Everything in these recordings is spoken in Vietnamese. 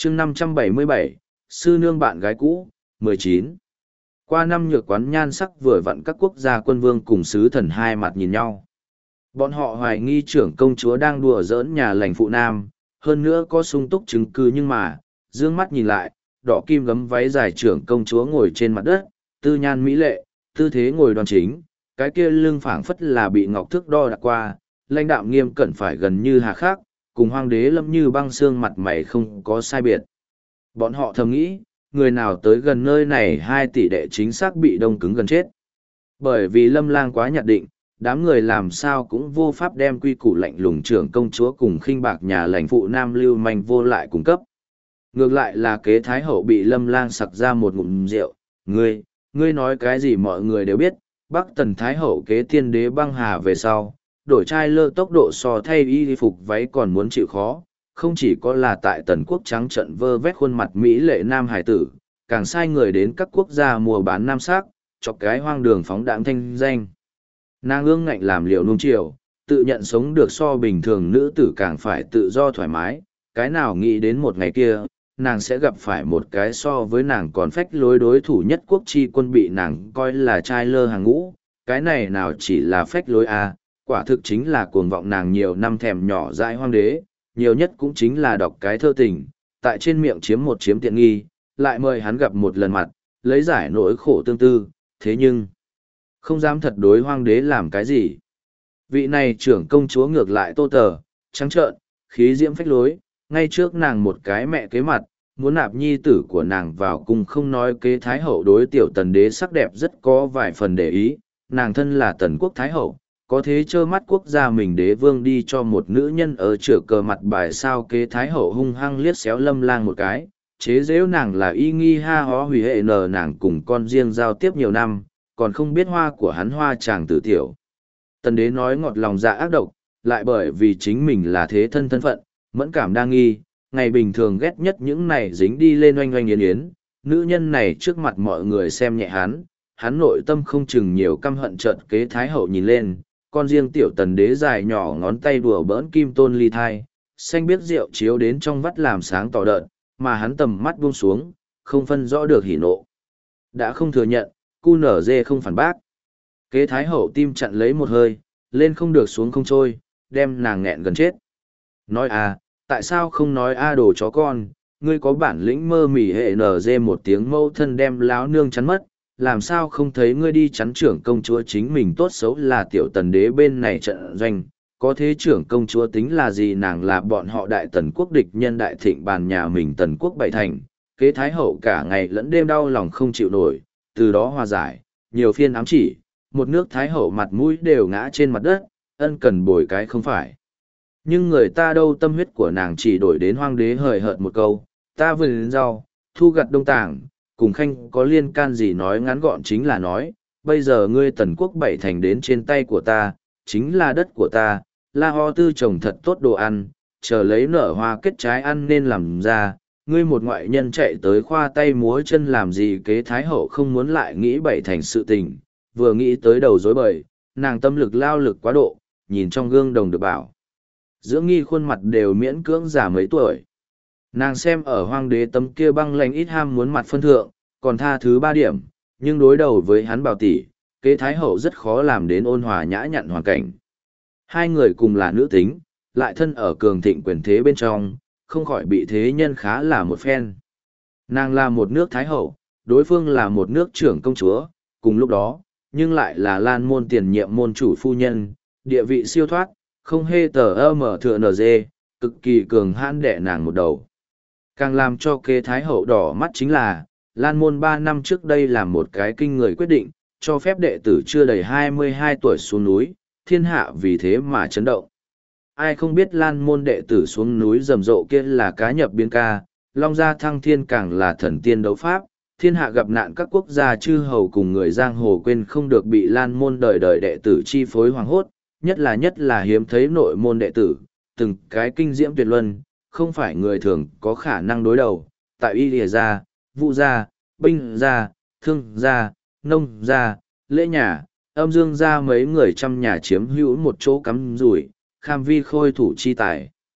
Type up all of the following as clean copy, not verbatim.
chương 577, sư nương bạn gái cũ, 19. Qua năm nhược quán nhan sắc vừa vặn các quốc gia quân vương cùng sứ thần hai mặt nhìn nhau. Bọn họ hoài nghi trưởng công chúa đang đùa giỡn nhà lành phụ nam, hơn nữa có sung túc chứng cứ nhưng mà, dương mắt nhìn lại, đỏ kim gấm váy dài trưởng công chúa ngồi trên mặt đất, tư nhan mỹ lệ, tư thế ngồi đoan chính, cái kia lưng phảng phất là bị ngọc thước đo đạc qua, lãnh đạm nghiêm cẩn phải gần như hà khắc, cùng hoàng đế lâm như băng xương mặt mày không có sai biệt. Bọn họ thầm nghĩ, người nào tới gần nơi này 2 tỷ đệ chính xác bị đông cứng gần chết. Bởi vì Lâm Lang quá nhạt định, đám người làm sao cũng vô pháp đem quy củ lạnh lùng trưởng công chúa cùng khinh bạc nhà lãnh phụ nam lưu manh vô lại cung cấp. Ngược lại là kế thái hậu bị Lâm Lang sặc ra một ngụm rượu, ngươi nói cái gì mọi người đều biết, Bắc Tần thái hậu kế tiên đế băng hà về sau, đổi trai lơ tốc độ so thay y phục váy còn muốn chịu khó, không chỉ có là tại Tần quốc trắng trận vơ vét khuôn mặt mỹ lệ nam hải tử, càng sai người đến các quốc gia mua bán nam sắc, chọc cái hoang đường phóng đãng thanh danh. Nàng ương ngạnh làm liệu nung chiều, tự nhận sống được so bình thường nữ tử càng phải tự do thoải mái, cái nào nghĩ đến một ngày kia, nàng sẽ gặp phải một cái so với nàng còn phách lối đối thủ nhất quốc chi quân bị nàng coi là trai lơ hàng ngũ, cái này nào chỉ là phách lối à, quả thực chính là cuồng vọng nàng nhiều năm thèm nhỏ dãi hoang đế, nhiều nhất cũng chính là đọc cái thơ tình, tại trên miệng chiếm tiện nghi, lại mời hắn gặp một lần mặt, lấy giải nỗi khổ tương tư, thế nhưng không dám thật đối hoang đế làm cái gì. Vị này trưởng công chúa ngược lại tô tờ, trắng trợn, khí diễm phách lối, ngay trước nàng một cái mẹ kế mặt, muốn nạp nhi tử của nàng vào cung không nói kế thái hậu đối tiểu tần đế sắc đẹp rất có vài phần để ý, nàng thân là tần quốc thái hậu, có thế trơ mắt quốc gia mình đế vương đi cho một nữ nhân ở chửa cờ mặt bài sao kế thái hậu hung hăng liếc xéo Lâm Lang một cái, chế giễu nàng là y nghi ha hó hủy hệ nờ nàng cùng con riêng giao tiếp nhiều năm, còn không biết hoa của hắn hoa chàng tử tiểu. Tần đế nói ngọt lòng dạ ác độc, lại bởi vì chính mình là thế thân thân phận, mẫn cảm đa nghi, ngày bình thường ghét nhất những này dính đi lên oanh oanh yến yến, nữ nhân này trước mặt mọi người xem nhẹ hắn nội tâm không chừng nhiều căm hận trợn kế thái hậu nhìn lên, con riêng tiểu tần đế dài nhỏ ngón tay đùa bỡn kim tôn ly thai, xanh biết rượu chiếu đến trong vắt làm sáng tỏ đợt, mà hắn tầm mắt buông xuống, không phân rõ được hỉ nộ. Đã không thừa nhận, cu nở dê không phản bác. Kế thái hậu tim chặn lấy một hơi, lên không được xuống không trôi, đem nàng nghẹn gần chết. Nói à, tại sao không nói a đồ chó con, ngươi có bản lĩnh mơ mỉ hệ nở dê một tiếng mâu thân đem láo nương chắn mất, làm sao không thấy ngươi đi chắn trưởng công chúa chính mình tốt xấu là tiểu tần đế bên này trận doanh, có thế trưởng công chúa tính là gì nàng là bọn họ đại tần quốc địch nhân đại thịnh bàn nhà mình tần quốc bảy thành, kế thái hậu cả ngày lẫn đêm đau lòng không chịu nổi, từ đó hòa giải, nhiều phiên ám chỉ, một nước thái hậu mặt mũi đều ngã trên mặt đất, ân cần bồi cái không phải. Nhưng người ta đâu tâm huyết của nàng chỉ đổi đến hoang đế hời hợt một câu, ta vừa đến rau, thu gặt đông tảng, cùng khanh có liên can gì nói ngắn gọn chính là nói, bây giờ ngươi tần quốc bảy thành đến trên tay của ta, chính là đất của ta, la ho tư trồng thật tốt đồ ăn, chờ lấy nở hoa kết trái ăn nên làm ra, ngươi một ngoại nhân chạy tới khoa tay múa chân làm gì kế thái hậu không muốn lại nghĩ bảy thành sự tình, vừa nghĩ tới đầu rối bời, nàng tâm lực lao lực quá độ, nhìn trong gương đồng được bảo. Dưỡng nghi khuôn mặt đều miễn cưỡng già mấy tuổi. Nàng xem ở hoang đế tấm kia băng lạnh ít ham muốn mặt phân thượng, còn tha thứ 3 điểm, nhưng đối đầu với hắn bảo tỷ, kế thái hậu rất khó làm đến ôn hòa nhã nhặn hoàn cảnh. Hai người cùng là nữ tính, lại thân ở cường thịnh quyền thế bên trong, không khỏi bị thế nhân khá là một phen. Nàng là một nước thái hậu, đối phương là một nước trưởng công chúa, cùng lúc đó, nhưng lại là lan môn tiền nhiệm môn chủ phu nhân, địa vị siêu thoát, không hê tờ mở thừa nở dê, cực kỳ cường hãn đẻ nàng một đầu. Càng làm cho kế thái hậu đỏ mắt chính là, Lan Môn 3 năm trước đây làm một cái kinh người quyết định, cho phép đệ tử chưa đầy 22 tuổi xuống núi, thiên hạ vì thế mà chấn động. Ai không biết Lan Môn đệ tử xuống núi rầm rộ kia là cá nhập biên ca, Long Gia Thăng Thiên càng là thần tiên đấu pháp, thiên hạ gặp nạn các quốc gia chư hầu cùng người giang hồ quên không được bị Lan Môn đời đời đệ tử chi phối hoàng hốt, nhất là hiếm thấy nội môn đệ tử, từng cái kinh diễm tuyệt luân, không phải người thường có khả năng đối đầu, tại y lìa gia, vụ gia, binh gia, thương gia, nông gia, lễ nhà, âm dương gia mấy người trăm nhà chiếm hữu một chỗ cắm rủi, kham vi khôi thủ chi tài.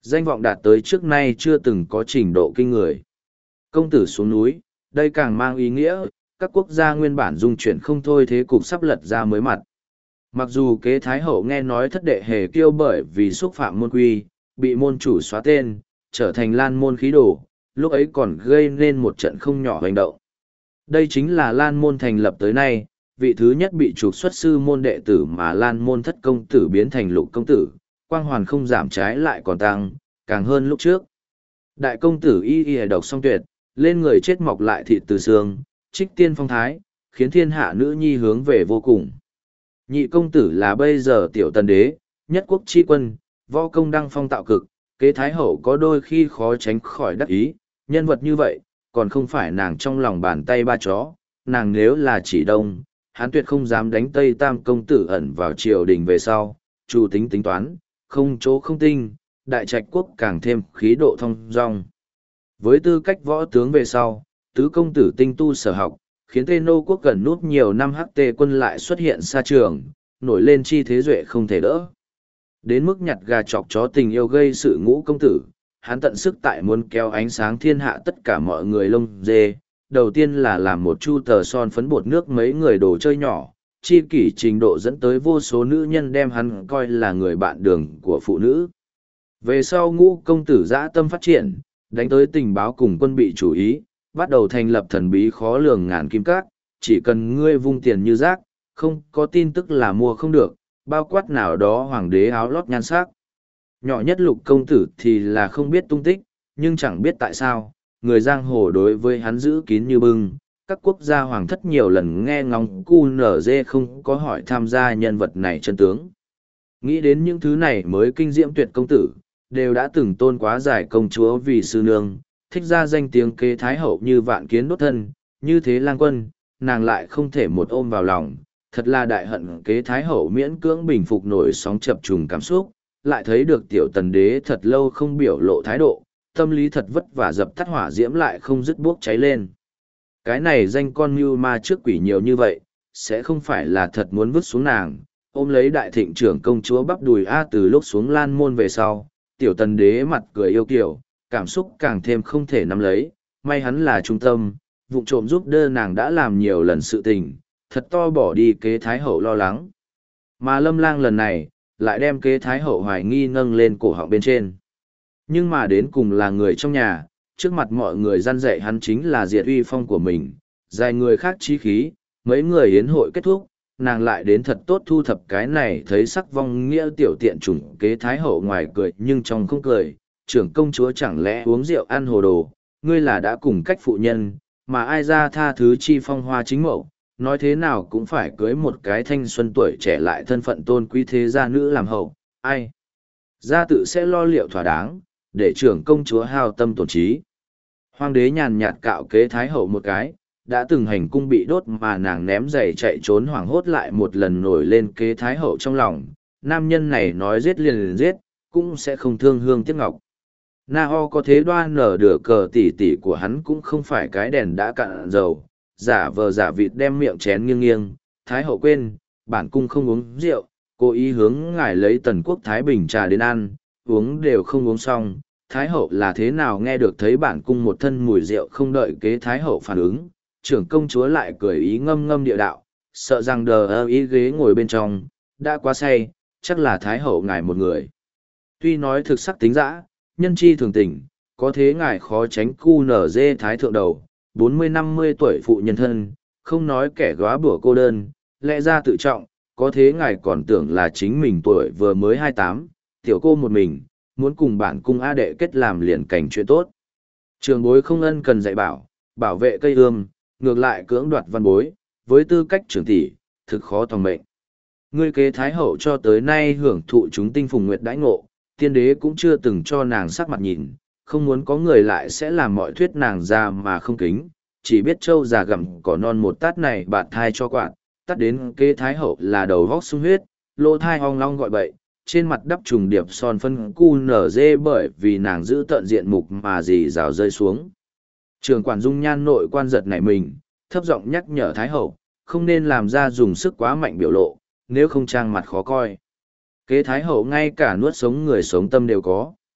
Danh vọng đạt tới trước nay chưa từng có trình độ kinh người. Công tử xuống núi, đây càng mang ý nghĩa, các quốc gia nguyên bản dung chuyển không thôi thế cục sắp lật ra mới mặt. Mặc dù kế thái hậu nghe nói thất đệ hề kiêu bởi vì xúc phạm môn quy, bị môn chủ xóa tên, trở thành lan môn khí đồ, lúc ấy còn gây nên một trận không nhỏ hành động. Đây chính là lan môn thành lập tới nay, vị thứ nhất bị trục xuất sư môn đệ tử mà lan môn thất công tử biến thành lục công tử, quang hoàn không giảm trái lại còn tăng, càng hơn lúc trước. Đại công tử y y độc song tuyệt, lên người chết mọc lại thịt từ xương, trích tiên phong thái, khiến thiên hạ nữ nhi hướng về vô cùng. Nhị công tử là bây giờ tiểu tần đế, nhất quốc chi quân, võ công đăng phong tạo cực, kế thái hậu có đôi khi khó tránh khỏi đắc ý, nhân vật như vậy, còn không phải nàng trong lòng bàn tay ba chó, nàng nếu là chỉ đông, hắn tuyệt không dám đánh tây tam công tử ẩn vào triều đình về sau, chủ tính tính toán, không chỗ không tinh, đại trạch quốc càng thêm khí độ thông dong. Với tư cách võ tướng về sau, tứ công tử tinh tu sở học, khiến Tê Nô quốc gần nút nhiều năm hắc tê quân lại xuất hiện xa trường, nổi lên chi thế duệ không thể đỡ. Đến mức nhặt gà chọc chó tình yêu gây sự ngũ công tử, hắn tận sức tại muốn kéo ánh sáng thiên hạ tất cả mọi người lông dê. Đầu tiên là làm một chu tờ son phấn bột nước mấy người đồ chơi nhỏ, chi kỷ trình độ dẫn tới vô số nữ nhân đem hắn coi là người bạn đường của phụ nữ. Về sau ngũ công tử dã tâm phát triển, đánh tới tình báo cùng quân bị chủ ý, bắt đầu thành lập thần bí khó lường ngàn kim cát, chỉ cần ngươi vung tiền như rác, không có tin tức là mua không được, bao quát nào đó hoàng đế áo lót nhan sắc. Nhỏ nhất lục công tử thì là không biết tung tích, nhưng chẳng biết tại sao, người giang hồ đối với hắn giữ kín như bưng. Các quốc gia hoàng thất nhiều lần nghe ngóng QNZ không có hỏi tham gia nhân vật này chân tướng. Nghĩ đến những thứ này mới kinh diễm tuyệt công tử, đều đã từng tôn quá giải công chúa vì sư nương, thích ra danh tiếng kế thái hậu như vạn kiến đốt thân, như thế lang quân, nàng lại không thể một ôm vào lòng, thật là đại hận kế thái hậu miễn cưỡng bình phục nổi sóng chập trùng cảm xúc, lại thấy được tiểu tần đế thật lâu không biểu lộ thái độ, tâm lý thật vất vả dập tắt hỏa diễm lại không dứt bốc cháy lên. Cái này danh con mưu ma trước quỷ nhiều như vậy, sẽ không phải là thật muốn vứt xuống nàng, ôm lấy đại thịnh trưởng công chúa bắp đùi A từ lúc xuống lan môn về sau, tiểu tần đế mặt cười yêu kiều, cảm xúc càng thêm không thể nắm lấy, may hắn là trung tâm, vụng trộm giúp đỡ nàng đã làm nhiều lần sự tình, thật to bỏ đi kế thái hậu lo lắng. Mà Lâm Lang lần này, lại đem kế thái hậu hoài nghi nâng lên cổ họng bên trên. Nhưng mà đến cùng là người trong nhà, trước mặt mọi người răn dạy hắn chính là diệt uy phong của mình, dài người khác chí khí, mấy người yến hội kết thúc, nàng lại đến thật tốt thu thập cái này thấy sắc vong nghĩa tiểu tiện chủng kế thái hậu ngoài cười nhưng trong không cười, trưởng công chúa chẳng lẽ uống rượu ăn hồ đồ, ngươi là đã cùng cách phụ nhân, mà ai ra tha thứ chi phong hoa chính mẫu, nói thế nào cũng phải cưới một cái thanh xuân tuổi trẻ lại thân phận tôn quý thế gia nữ làm hậu, ai gia tự sẽ lo liệu thỏa đáng, để trưởng công chúa hao tâm tổn trí. Hoàng đế nhàn nhạt cạo kế thái hậu một cái, đã từng hành cung bị đốt mà nàng ném giày chạy trốn hoảng hốt lại một lần nổi lên kế thái hậu trong lòng, nam nhân này nói giết liền giết, cũng sẽ không thương hương tiếc ngọc. Na Ho có thế đoan nở đửa cờ tỉ tỉ của hắn cũng không phải cái đèn đã cạn dầu, giả vờ giả vịt đem miệng chén nghiêng nghiêng, thái hậu quên, bản cung không uống rượu, cố ý hướng ngài lấy tần quốc thái bình trà đến ăn, uống đều không uống xong. Thái hậu là thế nào nghe được thấy bản cung một thân mùi rượu không đợi kế thái hậu phản ứng, trưởng công chúa lại cười ý ngâm ngâm địa đạo, sợ rằng đờ ơ ý ghế ngồi bên trong, đã quá say, chắc là thái hậu ngài một người. Tuy nói thực sắc tính dã, nhân chi thường tình, có thế ngài khó tránh cu nở dê thái thượng đầu, 40-50 tuổi phụ nhân thân, không nói kẻ góa bủa cô đơn, lẽ ra tự trọng, có thế ngài còn tưởng là chính mình tuổi vừa mới 28, tiểu cô một mình, muốn cùng bản cung A đệ kết làm liền cảnh chuyện tốt. Trường bối không ân cần dạy bảo vệ cây ươm, ngược lại cưỡng đoạt văn bối, với tư cách trưởng tỷ, thực khó tòng mệnh. Ngươi kế thái hậu cho tới nay hưởng thụ chúng tinh phùng nguyệt đãi ngộ, tiên đế cũng chưa từng cho nàng sắc mặt nhìn, không muốn có người lại sẽ làm mọi thuyết nàng ra mà không kính, chỉ biết trâu già gặm cỏ non một tát này bạt thai cho quạt, tát đến kế thái hậu là đầu vóc sung huyết, lỗ thai hong long gọi bậy, trên mặt đắp trùng điệp son phân cu nở dê bởi vì nàng giữ tận diện mục mà dì rào rơi xuống. Trường quản dung nhan nội quan giật nảy mình, thấp giọng nhắc nhở thái hậu, không nên làm ra dùng sức quá mạnh biểu lộ, nếu không trang mặt khó coi. Kế thái hậu ngay cả nuốt sống người sống tâm đều có.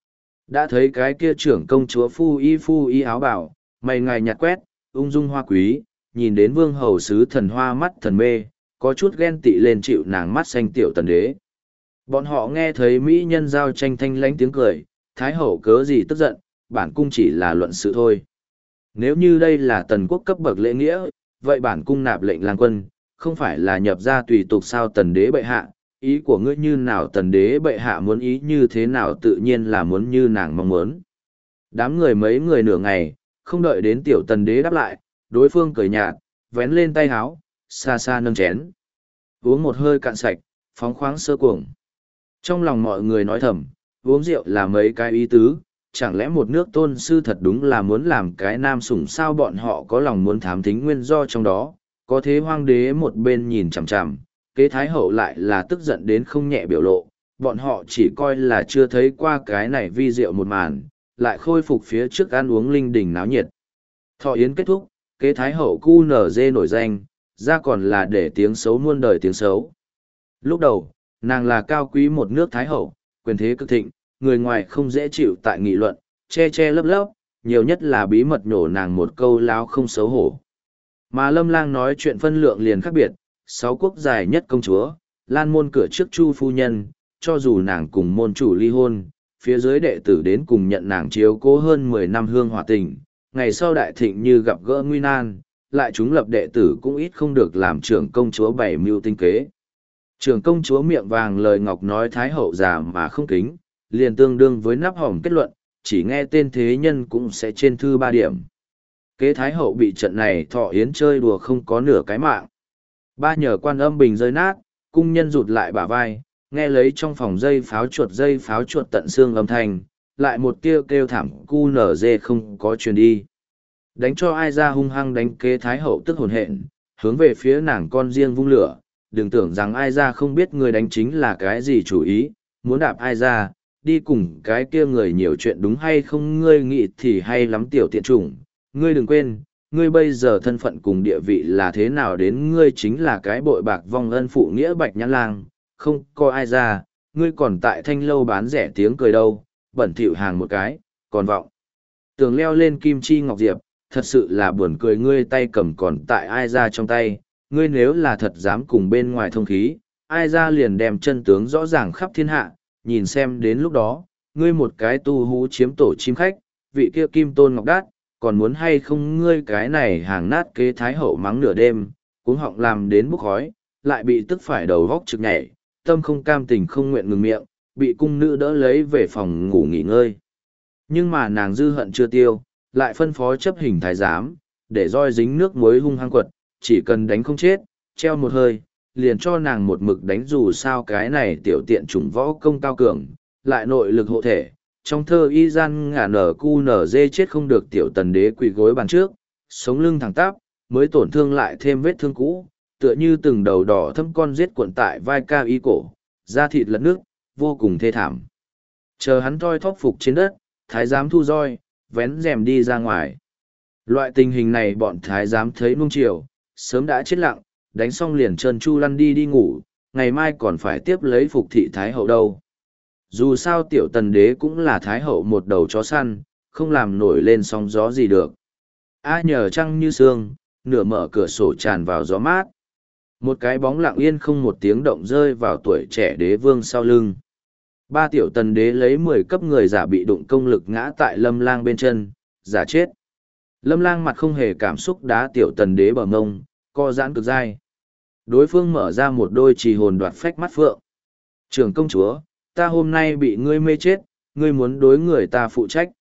Đã thấy cái kia trưởng công chúa phu y áo bảo, mày ngài nhạt quét, ung dung hoa quý, nhìn đến vương hầu sứ thần hoa mắt thần mê, có chút ghen tị lên chịu nàng mắt xanh tiểu tần đế. Bọn họ nghe thấy mỹ nhân giao tranh thanh lãnh tiếng cười, thái hậu cớ gì tức giận, bản cung chỉ là luận sự thôi. Nếu như đây là tần quốc cấp bậc lễ nghĩa, vậy bản cung nạp lệnh lang quân, không phải là nhập ra tùy tục sao tần đế bệ hạ, ý của ngươi như nào tần đế bệ hạ muốn ý như thế nào tự nhiên là muốn như nàng mong muốn. Đám người mấy người nửa ngày, không đợi đến tiểu tần đế đáp lại, đối phương cười nhạt, vén lên tay háo, xa xa nâng chén. Uống một hơi cạn sạch, phóng khoáng sơ cuồng. Trong lòng mọi người nói thầm, uống rượu là mấy cái ý tứ, chẳng lẽ một nước tôn sư thật đúng là muốn làm cái nam sủng sao bọn họ có lòng muốn thám thính nguyên do trong đó, có thế hoang đế một bên nhìn chằm chằm, kế thái hậu lại là tức giận đến không nhẹ biểu lộ, bọn họ chỉ coi là chưa thấy qua cái này vi diệu một màn, lại khôi phục phía trước ăn uống linh đình náo nhiệt. Thọ yến kết thúc, kế thái hậu cu nở dê nổi danh, ra còn là để tiếng xấu muôn đời tiếng xấu. Lúc đầu, nàng là cao quý một nước thái hậu, quyền thế cực thịnh, người ngoài không dễ chịu tại nghị luận, che che lấp lấp, nhiều nhất là bí mật nhổ nàng một câu láo không xấu hổ. Mà Lâm Lang nói chuyện phân lượng liền khác biệt, 6 quốc dài nhất công chúa, lan môn cửa trước Chu phu nhân, cho dù nàng cùng môn chủ ly hôn, phía dưới đệ tử đến cùng nhận nàng chiếu cố hơn 10 năm hương hòa tình, ngày sau đại thịnh như gặp gỡ nguy nan, lại chúng lập đệ tử cũng ít không được làm trưởng công chúa bảy mưu tinh kế. Trưởng công chúa miệng vàng lời ngọc nói thái hậu già mà không kính, liền tương đương với nắp hòm kết luận, chỉ nghe tên thế nhân cũng sẽ trên thư 3 điểm. Kế thái hậu bị trận này thọ yến chơi đùa không có nửa cái mạng. Ba nhờ quan âm bình rơi nát, cung nhân rụt lại bả vai, nghe lấy trong phòng dây pháo chuột tận xương âm thanh, lại một tia kêu thảm cu nở dê không có truyền đi. Đánh cho ai ra hung hăng đánh kế thái hậu tức hồn hện, hướng về phía nàng con riêng vung lửa, đừng tưởng rằng ai ra không biết người đánh chính là cái gì chủ ý, muốn đạp ai ra, đi cùng cái kia người nhiều chuyện đúng hay không ngươi nghĩ thì hay lắm tiểu tiện chủng, ngươi đừng quên, ngươi bây giờ thân phận cùng địa vị là thế nào đến ngươi chính là cái bội bạc vong ân phụ nghĩa bạch nhãn lang, không có ai ra, ngươi còn tại thanh lâu bán rẻ tiếng cười đâu, bẩn thỉu hàng một cái, còn vọng. Tường leo lên kim chi ngọc diệp, thật sự là buồn cười ngươi tay cầm còn tại ai ra trong tay, ngươi nếu là thật dám cùng bên ngoài thông khí, ai ra liền đem chân tướng rõ ràng khắp thiên hạ, nhìn xem đến lúc đó, ngươi một cái tu hú chiếm tổ chim khách, vị kia kim tôn ngọc đát, còn muốn hay không ngươi cái này hàng nát kế thái hậu mắng nửa đêm, cuống họng làm đến bốc khói, lại bị tức phải đầu góc trực nhảy, tâm không cam tình không nguyện ngừng miệng, bị cung nữ đỡ lấy về phòng ngủ nghỉ ngơi. Nhưng mà nàng dư hận chưa tiêu, lại phân phó chấp hình thái giám, để roi dính nước muối hung hăng quật, chỉ cần đánh không chết, treo một hơi, liền cho nàng một mực đánh dù sao cái này tiểu tiện chủng võ công cao cường, lại nội lực hộ thể. Trong thơ y gian ngả nở cu nở dê chết không được tiểu tần đế quỳ gối bàn trước, sống lưng thẳng tắp, mới tổn thương lại thêm vết thương cũ, tựa như từng đầu đỏ thâm con giết cuộn tại vai cao y cổ, da thịt lẫn nước, vô cùng thê thảm. Chờ hắn thoi thóp phục trên đất, thái giám thu roi, vén rèm đi ra ngoài. Loại tình hình này bọn thái giám thấy nung chiều, sớm đã chết lặng, đánh xong liền trơn chu lăn đi ngủ, ngày mai còn phải tiếp lấy phục thị thái hậu đâu. Dù sao tiểu tần đế cũng là thái hậu một đầu chó săn, không làm nổi lên sóng gió gì được. A nhờ trăng như sương, nửa mở cửa sổ tràn vào gió mát. Một cái bóng lặng yên không một tiếng động rơi vào tuổi trẻ đế vương sau lưng. Ba tiểu tần đế lấy 10 cấp người giả bị đụng công lực ngã tại Lâm Lang bên chân, giả chết. Lâm Lang mặt không hề cảm xúc đá tiểu tần đế bờ ngông, co giãn cực dai. Đối phương mở ra một đôi trì hồn đoạt phách mắt phượng. Trưởng công chúa, ta hôm nay bị ngươi mê chết, ngươi muốn đối người ta phụ trách.